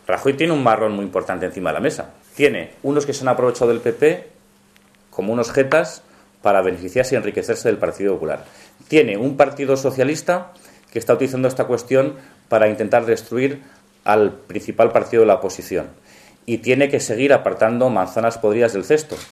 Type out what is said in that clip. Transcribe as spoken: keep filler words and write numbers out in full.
Rajoy tiene un marrón muy importante encima de la mesa. Tiene unos que se han aprovechado del P P como unos jetas para beneficiarse y enriquecerse del Partido Popular. Tiene un Partido Socialista que está utilizando esta cuestión para intentar destruir al principal partido de la oposición. Y tiene que seguir apartando manzanas podridas del cesto,